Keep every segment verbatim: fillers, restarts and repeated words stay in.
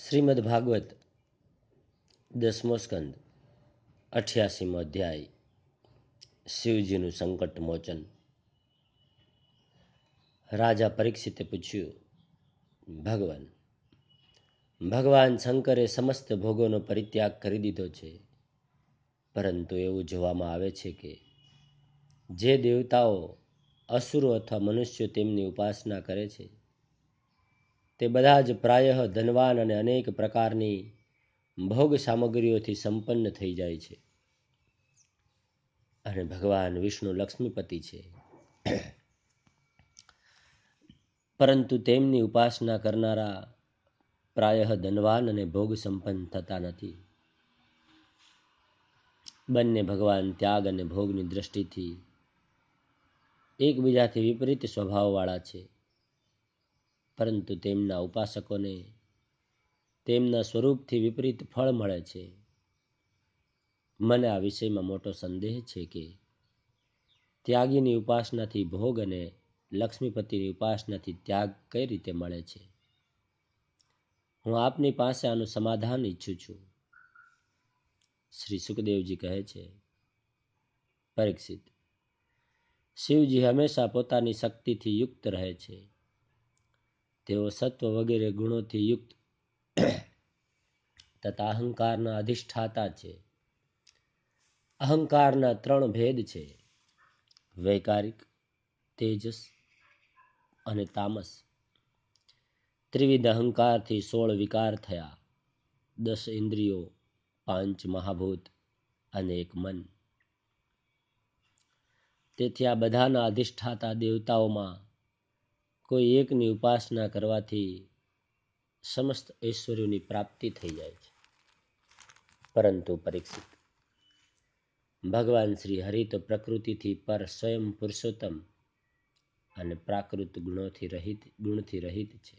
શ્રીમદ ભાગવત દસમો સ્કંદ અઠ્યાસીમો અધ્યાય શિવજીનું સંકટ મોચન. રાજા પરીક્ષિતે પૂછ્યું, ભગવાન ભગવાન શંકરે સમસ્ત ભોગોનો પરિત્યાગ કરી દીધો છે, પરંતુ એવું જોવામાં આવે છે કે જે દેવતાઓ, અસુરો અથવા મનુષ્યો તેમની ઉપાસના કરે છે તે બધા જ પ્રાયઃ ધનવાન અને અનેક પ્રકારની ભોગ સામગ્રીઓથી સંપન્ન થઈ જાય છે. અને ભગવાન વિષ્ણુ લક્ષ્મીપતિ છે, પરંતુ તેમની ઉપાસના કરનારા પ્રાયઃ ધનવાન અને ભોગ સંપન્ન થતા નથી. બંને ભગવાન ત્યાગ અને ભોગની દ્રષ્ટિથી એકબીજાથી વિપરીત સ્વભાવવાળા છે, પરંતુ તેમના ઉપાસકોને તેમના સ્વરૂપથી વિપરીત ફળ મળે છે. મને આ વિષયમાં મોટો સંદેહ છે કે ત્યાગીની ઉપાસનાથી ભોગ અને લક્ષ્મીપતિની ઉપાસનાથી ત્યાગ કઈ રીતે મળે છે. હું આપની પાસે આનું સમાધાન ઈચ્છું છું. શ્રી સુખદેવજી કહે છે, પરીક્ષિત, શિવજી હંમેશા પોતાની શક્તિથી યુક્ત રહે છે. તેઓ સત્વ વગેરે ગુણોથી યુક્ત તથા અહંકારના અધિષ્ઠાતા છે. અહંકારના ત્રણ ભેદ છે, વૈકારિક, તેજસ અને તામસ. ત્રિવિધ અહંકારથી સોળ વિકાર થયા, દસ ઇન્દ્રિયો, પાંચ મહાભૂત અને એક મન. તેથી આ બધાના અધિષ્ઠાતા દેવતાઓમાં કોઈ એકની ઉપાસના કરવાથી સમસ્ત ઐશ્વર્યોની પ્રાપ્તિ થઈ જાય છે. પરંતુ પરીક્ષિત, ભગવાન શ્રી હરિ તો પ્રકૃતિથી પર સ્વયં પુરુષોત્તમ અને પ્રાકૃત ગુણોથી રહિત ગુણથી રહિત છે.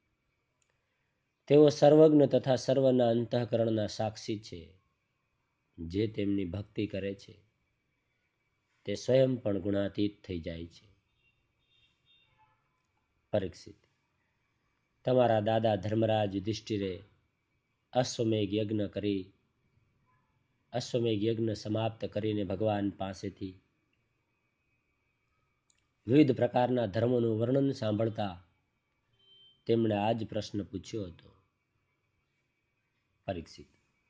તેઓ સર્વજ્ઞ તથા સર્વના અંતઃકરણના સાક્ષી છે. જે તેમની ભક્તિ કરે છે તે સ્વયં પણ ગુણાતીત થઈ જાય છે. પરીક્ષિત, તમારા દાદા ધર્મરાજ યુધિષ્ઠિરે અશ્વમેઘ યજ્ઞ કરી અશ્વમેઘ યજ્ઞ સમાપ્ત કરીને ભગવાન પાસેથી વિવિધ પ્રકારના ધર્મોનું વર્ણન સાંભળતા તેમણે આ જ પ્રશ્ન પૂછ્યો હતો. પરીક્ષિત,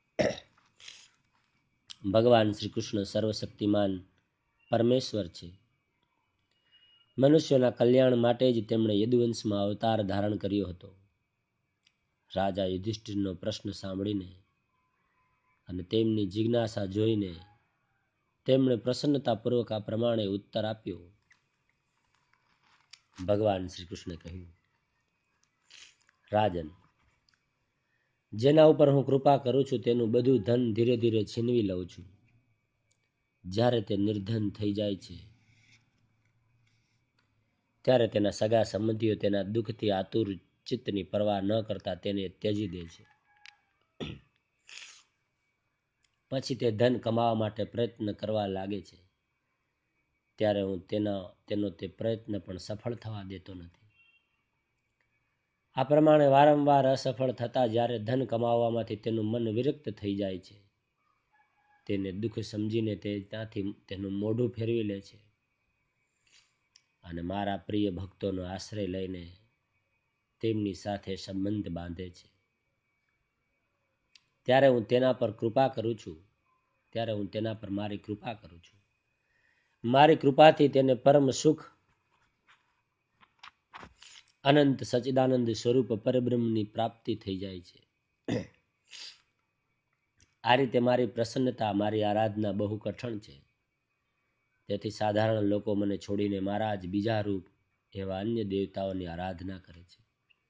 ભગવાન શ્રી કૃષ્ણ સર્વશક્તિમાન પરમેશ્વર છે. મનુષ્યોના કલ્યાણ માટે જ તેમણે યદુવંશમાં અવતાર ધારણ કર્યો હતો. રાજા યુધિષ્ઠિરનો પ્રશ્ન સાંભળીને અને તેમની જિજ્ઞાસા જોઈને તેમણે પ્રસન્નતાપૂર્વક આ પ્રમાણે ઉત્તર આપ્યો. ભગવાન શ્રી કૃષ્ણે કહ્યું, રાજન, જેના ઉપર હું કૃપા કરું છું તેનું બધું ધન ધીરે ધીરે છીનવી લઉં છું. જ્યારે તે નિર્ધન થઈ જાય છે ત્યારે તેના સગા સંબંધીઓ તેના દુઃખથી આતુર ચિત્તની પરવા ન કરતા તેને ત્યજી દે છે. પછી તે ધન કમાવા માટે પ્રયત્ન કરવા લાગે છે ત્યારે હું તેના તેનો તે પ્રયત્ન પણ સફળ થવા દેતો નથી. આ પ્રમાણે વારંવાર અસફળ થતા જ્યારે ધન કમાવવામાંથી તેનું મન વિરક્ત થઈ જાય છે, તેને દુઃખ સમજીને તે ત્યાંથી તેનું મોઢું ફેરવી લે છે અને મારા પ્રિય ભક્તોનો આશ્રય લઈને તેમની સાથે સંબંધ બાંધે છે. ત્યારે હું તેના પર કૃપા કરું છું ત્યારે હું તેના પર મારી કૃપા કરું છું. મારી કૃપાથી તેને પરમ સુખ, અનંત સચ્ચિદાનંદ સ્વરૂપ પરબ્રહ્મની પ્રાપ્તિ થઈ જાય છે. આ રીતે મારી પ્રસન્નતા, મારી આરાધના બહુ કઠણ છે. તેથી સાધારણ લોકો મને છોડીને મારા જ બીજા રૂપ એવા અન્ય દેવતાઓની આરાધના કરે છે.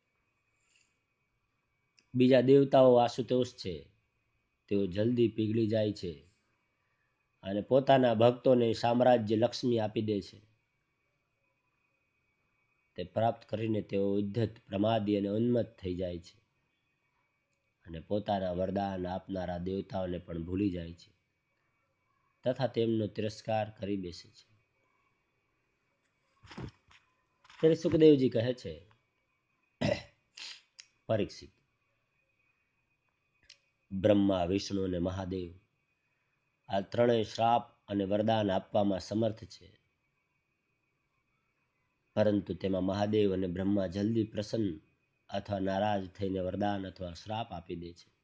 બીજા દેવતાઓ આશુતોષ છે. તેઓ જલ્દી પીગળી જાય છે અને પોતાના ભક્તોને સામ્રાજ્ય લક્ષ્મી આપી દે છે. તે પ્રાપ્ત કરીને તેઓ ઉદ્ધત, પ્રમાદી અને ઉન્મત્ત થઈ જાય છે અને પોતાના વરદાન આપનારા દેવતાઓને પણ ભૂલી જાય છે તથા તેમનો તિરસ્કાર કરી બેસે છે. ત્યારે સુખદેવજી કહે છે, પરીક્ષિત, બ્રહ્મા, વિષ્ણુ અને મહાદેવ આ ત્રણેય શ્રાપ અને વરદાન આપવામાં સમર્થ છે, પરંતુ તેમાં મહાદેવ અને બ્રહ્મા જલ્દી પ્રસન્ન અથવા નારાજ થઈને વરદાન અથવા શ્રાપ આપી દે છે,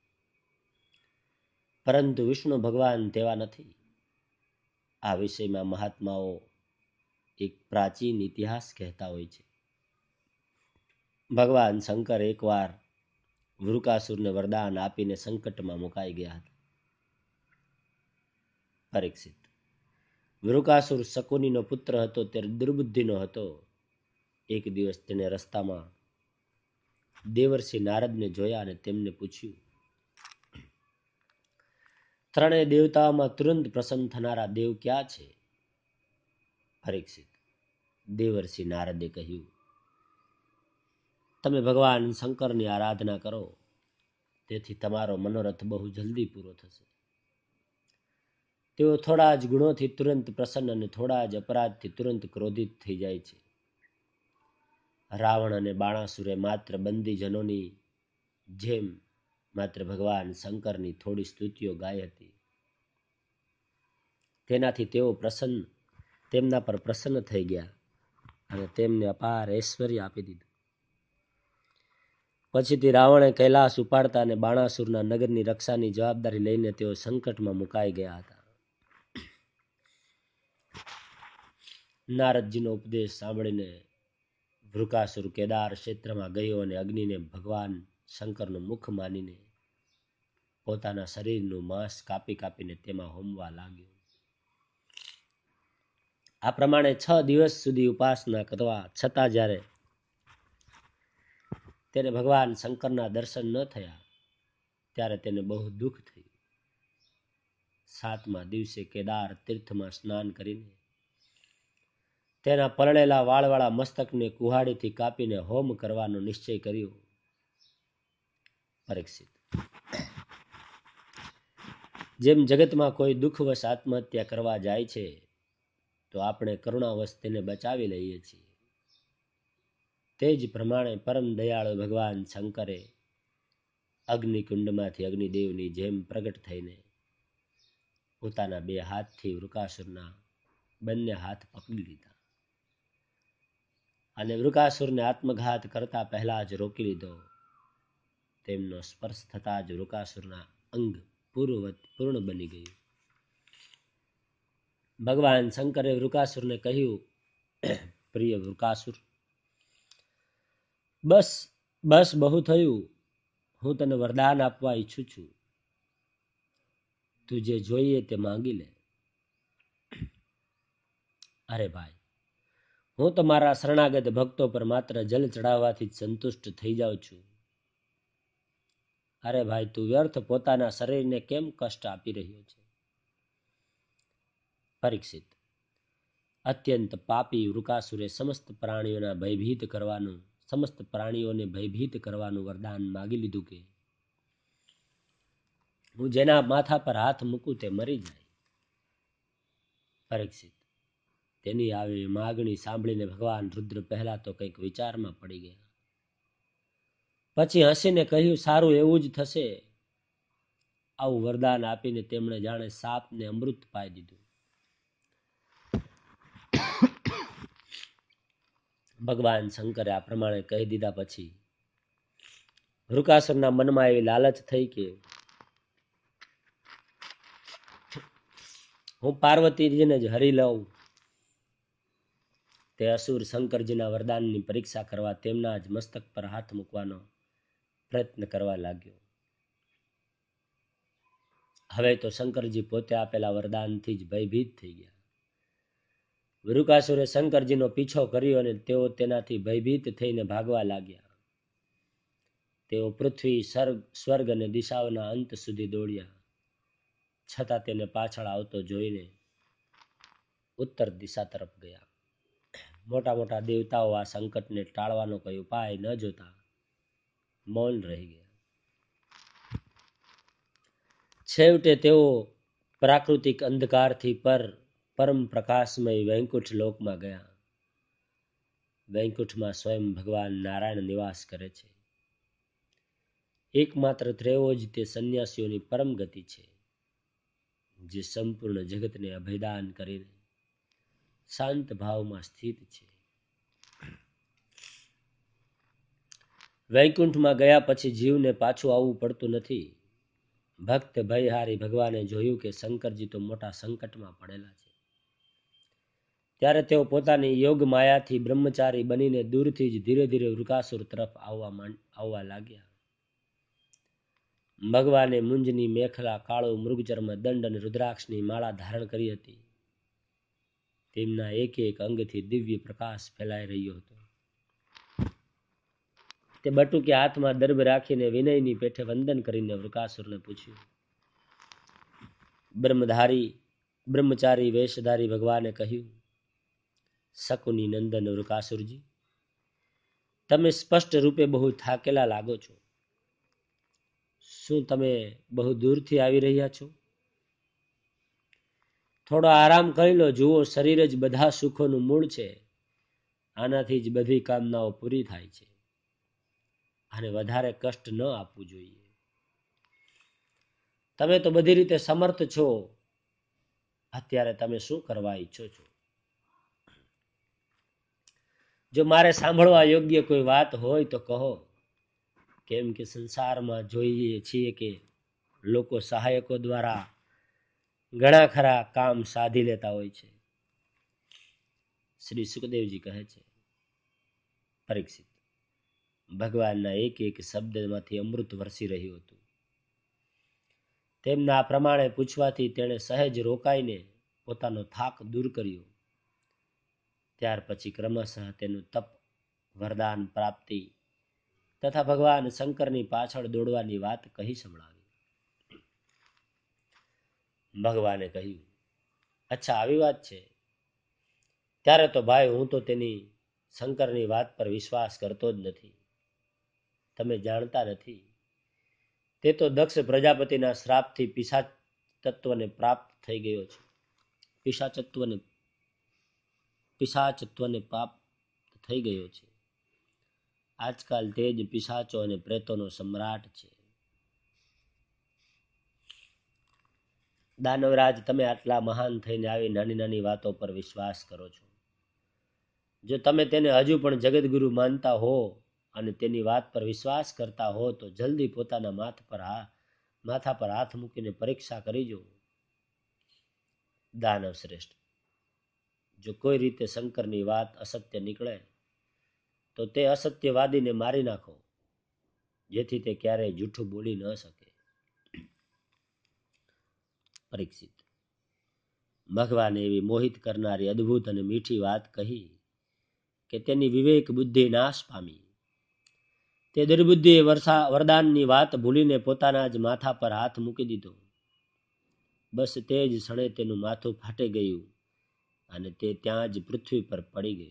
પરંતુ વિષ્ણુ ભગવાન તેવા નથી. આ વિષયમાં મહાત્માઓ એક પ્રાચીન ઇતિહાસ કહેતા હોય છે. ભગવાન શંકર એકવાર વૃકાસુરને વરદાન આપીને સંકટમાં મુકાઈ ગયા હતા. પરીક્ષિત, વૃકાસુર શકુનીનો પુત્ર હતો, તે દુર્બુદ્ધિનો હતો. એક દિવસ તેને રસ્તામાં દેવર્ષિ નારદને જોયા અને તેમને પૂછ્યું, ત્રણેય દેવતાઓમાં તુરંત પ્રસન્ન થનારા દેવ ક્યાં છે? પરીક્ષિત, દેવર્ષિ નારદે કહ્યું, તમે ભગવાન શંકરની આરાધના કરો, તેથી તમારો મનોરથ બહુ જલ્દી પૂરો થશે. તેઓ થોડા જ ગુણોથી તુરંત પ્રસન્ન અને થોડા જ અપરાધથી તુરંત ક્રોધિત થઈ જાય છે. રાવણ અને બાણાસુરે માત્ર બંદીજનોની જેમ માત્ર ભગવાન શંકરની થોડી સ્તુતિઓ ગાઈ હતી. તેનાથી તેઓ પ્રસન્ન તેમના પર પ્રસન્ન થઈ ગયા અને તેમને અપાર ઐશ્વર્ય આપી દીધું. પછીથી રાવણે કૈલાસ ઉપાડતા અને બાણાસુરના નગરની રક્ષાની જવાબદારી લઈને તેઓ સંકટમાં મુકાઈ ગયા હતા. નારદજીનો ઉપદેશ સાંભળીને વૃકાસુર કેદાર ક્ષેત્રમાં ગયો અને અગ્નિને ભગવાન શંકરનું મુખ માનીને પોતાના શરીરનું માંસ કાપી કાપીને તેમાં હોમવા લાગ્યો. આ પ્રમાણે છ દિવસ સુધી ઉપાસના કરવા છતાં જ્યારે તેને ભગવાન શંકરના દર્શન ન થયા ત્યારે તેને બહુ દુઃખ થયું. સાતમા દિવસે કેદાર તીર્થમાં સ્નાન કરીને તેના પલળેલા વાળવાળા મસ્તકને કુહાડીથી કાપીને હોમ કરવાનો નિશ્ચય કર્યો. પરીક્ષિત, જેમ જગતમાં કોઈ દુઃખવશ આત્મહત્યા કરવા જાય છે તો આપણે કરુણાવશ તેને બચાવી લઈએ છીએ, તે જ પ્રમાણે પરમ દયાળુ ભગવાન શંકરે અગ્નિકુંડમાંથી અગ્નિદેવની જેમ પ્રગટ થઈને પોતાના બે હાથથી વૃકાસુરના બંને હાથ પકડી લીધા અને વૃકાસુરને આત્મઘાત કરતા પહેલા જ રોકી લીધો. તેમનો સ્પર્શ થતા જ વૃકાસુરના અંગ પૂર્વવત પૂર્ણ બની ગયું. ભગવાન શંકરે વૃકાસુરને કહ્યું, પ્રિય વૃકાસુર, બસ બસ બહુ થયું. હું તને વરદાન આપવા ઈચ્છું છું. તું જે જોઈએ તે માંગી લે. અરે ભાઈ, હું તો મારા શરણાગત ભક્તો પર માત્ર જલ ચડાવવાથી જ સંતુષ્ટ થઈ જાઉં છું. અરે ભાઈ, તું વ્યર્થ પોતાના શરીરને કેમ કષ્ટ આપી રહ્યો છે? પરીક્ષિત, અત્યંત પાપી વૃકાસુરે સમસ્ત પ્રાણીઓના ભયભીત કરવાનું સમસ્ત પ્રાણીઓને ભયભીત કરવાનું વરદાન માગી લીધું કે હું જેના માથા પર હાથ મૂકું તે મરી જાય. પરીક્ષિત, તેની આવી માગણી સાંભળીને ભગવાન રુદ્ર પહેલા તો કંઈક વિચારમાં પડી ગયા. પછી હસીને કહ્યું, સારું, એવું જ થશે. આવું વરદાન આપીને તેમણે જાણે સાપને અમૃત પાઈ દીધું. ભગવાન શંકરે આ પ્રમાણે કહી દીધા પછી વૃકાસુરના મનમાં એવી લાલચ થઈ કે હું પાર્વતીજીને જ હરી લઉં. તે અસુર શંકરજીના વરદાનની પરીક્ષા કરવા તેમના જ મસ્તક પર હાથ મૂકવાનો પ્રયત્ન કરવા લાગ્યો. હવે તો શંકરજી પોતે આપેલા વરદાનથી જ ભયભીત થઈ ગયા. વૃકાસુરે શંકરજીનો પીછો કર્યો અને તેઓ તેનાથી ભયભીત થઈને ભાગવા લાગ્યા. તેઓ પૃથ્વી, સર્ગ, સ્વર્ગ અને દિશાઓના અંત સુધી દોડ્યા, છતાં તેને પાછળ આવતો જોઈને ઉત્તર દિશા તરફ ગયા. મોટા મોટા દેવતાઓ આ સંકટને ટાળવાનો કોઈ ઉપાય ન જોતા મૌન રહી ગયા. છેવટે તેઓ પ્રાકૃતિક અંધકારથી પર પરમ પ્રકાશમય વૈકુંઠ લોકમાં ગયા. વૈકુંઠમાં સ્વયં ભગવાન નારાયણ નિવાસ કરે છે. એકમાત્ર ત્રેવો જ તે સંન્યાસીઓની પરમ ગતિ છે, જે સંપૂર્ણ જગતને અભયદાન કરીને શાંત ભાવમાં સ્થિત છે. વૈકુંઠમાં ગયા પછી જીવને પાછું આવવું પડતું નથી. ભક્ત ભયહારી ભગવાને જોયું કે શંકરજી તો મોટા સંકટમાં પડેલા છે. ત્યારે તેઓ પોતાની યોગ માયાથી બ્રહ્મચારી બનીને દૂરથી જ ધીરે ધીરે વૃકાસુર તરફ આવવા આવવા લાગ્યા. ભગવાને મુંજની મેખલા, કાળું મૃગચર્મ દંડ અને રુદ્રાક્ષની માળા ધારણ કરી હતી. તેમના એક એક અંગથી દિવ્ય પ્રકાશ ફેલાઈ રહ્યો હતો. તે બટુકે હાથમાં દર્ભ રાખીને વિનયની પેઠે વંદન કરીને વૃકાસુરને પૂછ્યું. બ્રહ્મધારી બ્રહ્મચારી વેશધારી ભગવાને કહ્યું, શકુની નંદન વૃકાસુરજી, તમે સ્પષ્ટ રૂપે બહુ થાકેલા લાગો છો. શું તમે બહુ દૂરથી આવી રહ્યા છો? થોડો આરામ કરી લો. જુઓ, શરીર જ બધા સુખોનું મૂળ છે. આનાથી જ બધી કામનાઓ પૂરી થાય છે. અને વધારે કષ્ટ ન આપવું જોઈએ. તમે તો બધી રીતે સમર્થ છો. અત્યારે તમે શું કરવા ઈચ્છો છો? જો મારે સાંભળવા યોગ્ય કોઈ વાત હોય તો કહો. કેમ કે સંસારમાં જોઈએ છીએ કે લોકો સહાયકો દ્વારા ઘણા ખરા કામ સાધી લેતા હોય છે. શ્રી સુખદેવજી કહે છે, પરીક્ષિત, ભગવાનના એક એક શબ્દમાંથી અમૃત વરસી રહ્યું હતું. તેમના આ પ્રમાણે પૂછવાથી તેણે સહેજ રોકાઈને પોતાનો થાક દૂર કર્યો. ત્યાર પછી ક્રમશઃ તેનું તપ, વરદાન પ્રાપ્તિ તથા ભગવાન શંકરની પાછળ દોડવાની વાત કહી સંભળાવી. ભગવાને કહ્યું, અચ્છા, આવી વાત છે. ત્યારે તો ભાઈ, હું તો તેની શંકરની વાત પર વિશ્વાસ કરતો જ નથી. તમે જાણતા નથી, તે તો દક્ષ પ્રજાપતિના શ્રાપથી પિશાચ તત્વને પ્રાપ્ત થઈ ગયો છે. પિશાચત્વને પિશાચત્વને પાપ થઈ ગયો છે. આજકાલ તે જ પિશાચો અને પ્રેતોનો સમ્રાટ છે. દાનવરાજ, તમે આટલા મહાન થઈને આવી નાની નાની વાતો પર વિશ્વાસ કરો છો. જો તમે તેને હજુ પણ જગતગુરુ માનતા હો અને તેની વાત પર વિશ્વાસ કરતા હો તો જલ્દી પોતાના માથ પર માથા પર હાથ મૂકીને પરીક્ષા કરી જો. દાનવ શ્રેષ્ઠ, જો કોઈ રીતે શંકરની વાત અસત્ય નીકળે તો તે અસત્યવાદીને મારી નાખો, જેથી તે ક્યારેય જૂઠું બોલી ન શકે. પરીક્ષિત, ભગવાને એવી મોહિત કરનારી અદ્ભુત અને મીઠી વાત કહી કે તેની વિવેક બુદ્ધિ નાશ પામી. તે દુર્બુદ્ધિએ વરદાનની વાત ભૂલીને પોતાના જ માથા પર હાથ મૂકી દીધો. બસ તે જ ક્ષણે તેનું માથું ફાટી ગયું અને તે ત્યાં જ પૃથ્વી પર પડી ગયું,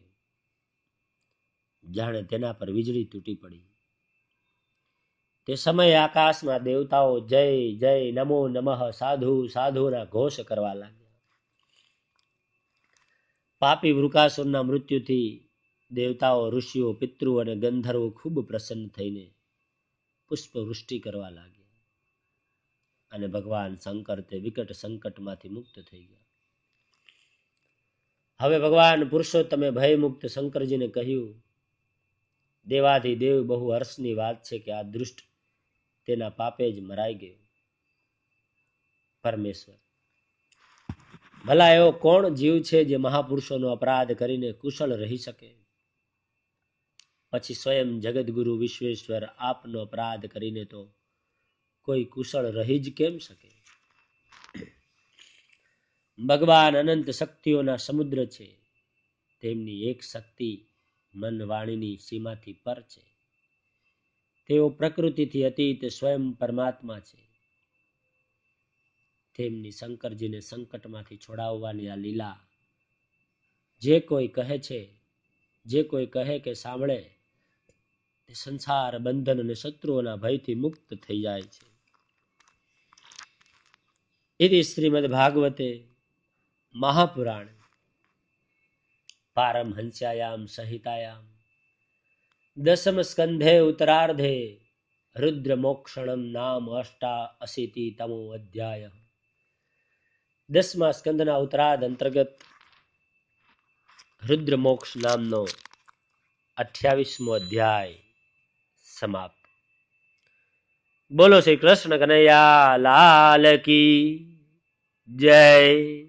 જાણે તેના પર વીજળી તૂટી પડી. તે સમયે આકાશમાં દેવતાઓ જય જય, નમો નમઃ, સાધુ સાધુના ઘોષ કરવા લાગ્યા. પાપી વૃકાસુરના મૃત્યુથી દેવતાઓ, ઋષિઓ, પિતૃ અને ગંધર્વો ખૂબ પ્રસન્ન થઈને પુષ્પવૃષ્ટિ કરવા લાગ્યા. અને ભગવાન શંકર તે વિકટ સંકટમાંથી મુક્ત થઈ ગયા. હવે ભગવાન પુરુષોત્તમે ભયમુક્ત શંકરજીને કહ્યું, દેવાધિદેવ, બહુ હર્ષની વાત છે કે આ દુષ્ટ તેના પાપે જ મરાઈ ગયો. પરમેશ્વર, ભલા એવો કોણ જીવ છે જે મહાપુરુષોનો અપરાધ કરીને કુશળ રહી શકે? પછી સ્વયં જગતગુરુ વિશ્વેશ્વર આપનો અપરાધ કરીને તો કોઈ કુશળ રહી જ કેમ શકે? ભગવાન અનંત શક્તિઓના સમુદ્ર છે. તેમની એક શક્તિ મન વાણીની સીમાથી પર છે. તેઓ પ્રકૃતિથી અતીત સ્વયં પરમાત્મા છે. તેમની શંકરજીને સંકટમાંથી છોડાવવાની આ લીલા જે કોઈ કહે છે, જે કોઈ કહે કે સાંભળે, તે સંસાર બંધન અને શત્રુઓના ભયથી મુક્ત થઈ જાય છે. ઇતિ શ્રીમદ ભાગવતે મહાપુરાણ પારમહંસ્યાયામ સંહિતાયામ દસમ સ્કંધે ઉત્તરાર્ધે રુદ્રમોક્ષણમ નામ અષ્ટા અશીતિ તમો અધ્યાય. દસમા સ્કંદના ઉત્તરાર્ધ અંતર્ગત રુદ્રમોક્ષ નામનો અઠ્યાવીસમો અધ્યાય સમાપ્ત. બોલો શ્રી કૃષ્ણ કનૈયા લાલ કી જય.